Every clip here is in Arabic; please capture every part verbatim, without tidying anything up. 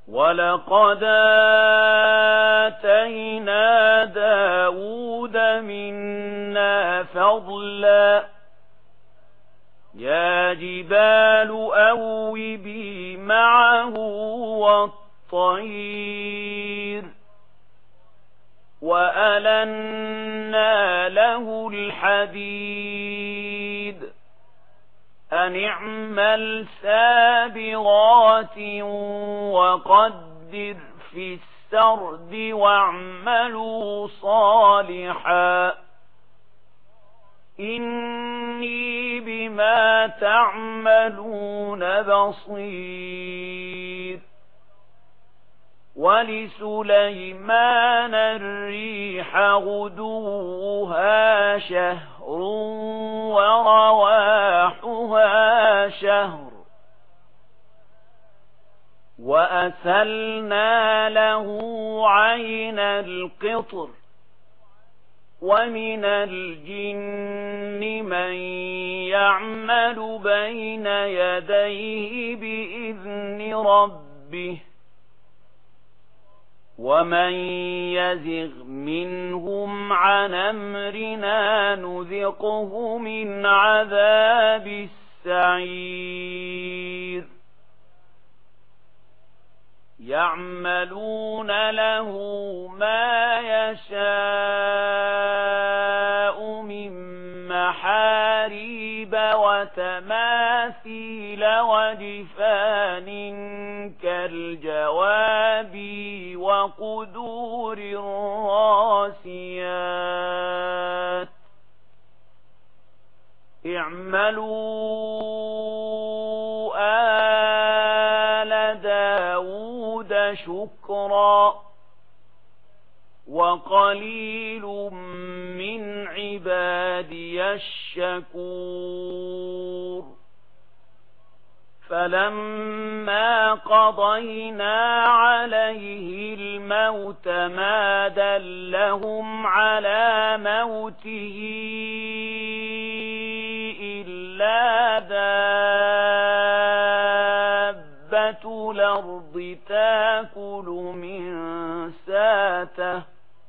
ولقد آتينا داود منا فضلا يا جبال أوبي معه والطير وألنا له الحديد أن اعمل سابغات وقدر في السرد واعملوا صالحا إني بما تعملون بصير ولسليمان الريح غدوها شهر ورواحها شهر وأسلنا له عين القطر ومن الجن من يعمل بين يديه بإذن ربه ومن يزغ منهم عن أمرنا نذقه من عذاب السعير يعملون له ما يشاء من محاريب وتماثيل وجفان كالجواب وقدور الراسيات اعملوا آل داود شكرا وقليل من عبادي الشكور فلما قضينا عليه الموت ما دلهم على موته إلا دابة الأرض تأكل من ساته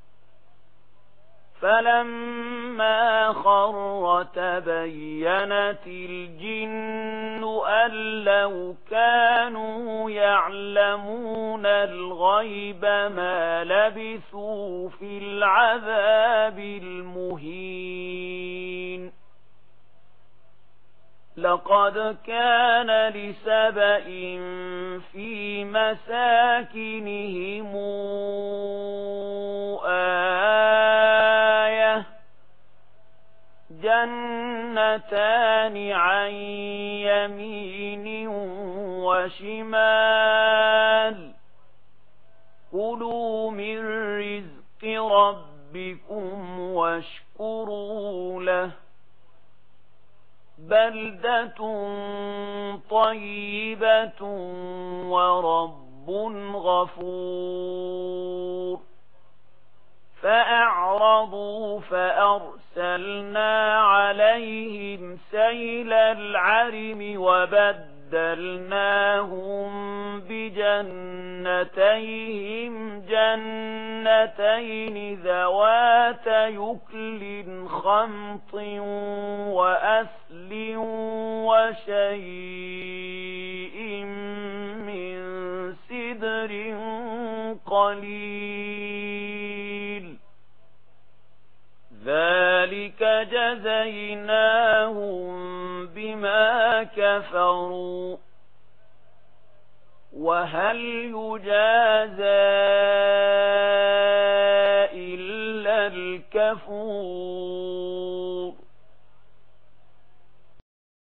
فلما خر تبينت الجن أن لو كانوا يعلمون الغيب ما لبثوا في العذاب المهين لقد كان لسبإ في مساكنهم آية جنتان عن يمين وشمال كلوا من رزق ربكم واشكروا له بلدة طيبة ورب غفور فأعرضوا فأرسلنا عليهم سيل العرم وبدلناهم بجنتيهم جنتين ذوات يكل خمط وأثل وشيء من سدر قليل ذلك جزيناهم بما كفروا وهل يجازى إلا الكفور